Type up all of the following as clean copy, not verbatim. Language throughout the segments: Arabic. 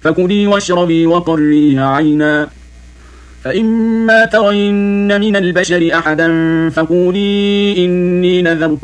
فكلي واشربي وقري عينا، فإما ترين من البشر أحدا فقولي إني نذرت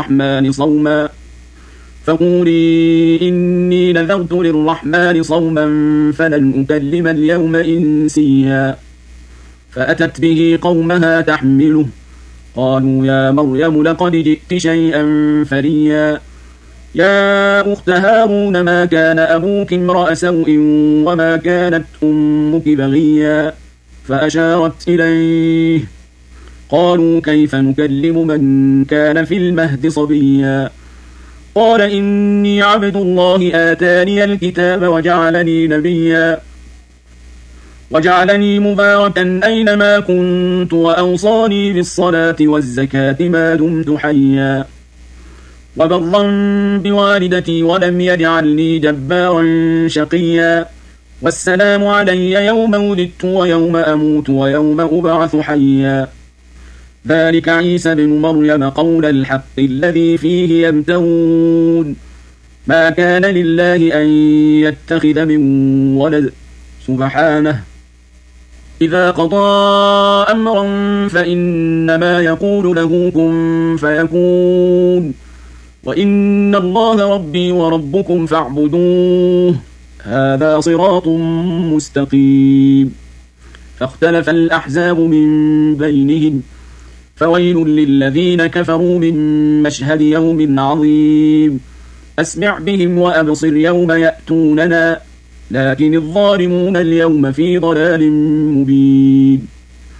للرحمن صوما فلن أكلم اليوم إنسيا. فأتت به قومها تحمله، قالوا يا مريم لقد جئت شيئا فريا. يا أخت هارون ما كان أبوك امرأ سوء وما كانت أمك بغيا. فأشارت إليه، قالوا كيف نكلم من كان في المهد صبيا. قال إني عبد الله آتاني الكتاب وجعلني نبيا، وجعلني مباركا أينما كنت وأوصاني بالصلاة والزكاة ما دمت حيا، وبرا بوالدتي ولم يجعلني جبارا شقيا. والسلام علي يوم ولدت ويوم أموت ويوم أبعث حيا. ذلك عيسى بن مريم قول الحق الذي فيه يمترون. ما كان لله أن يتخذ من ولد سبحانه، إذا قضى أمرا فإنما يقول له كن فيكون. وإن الله ربي وربكم فاعبدوه، هذا صراط مستقيم. فاختلف الأحزاب من بينهم، فويل للذين كفروا من مشهد يوم عظيم. أسمع بهم وأبصر يوم يأتوننا، لكن الظالمون اليوم في ضلال مبين.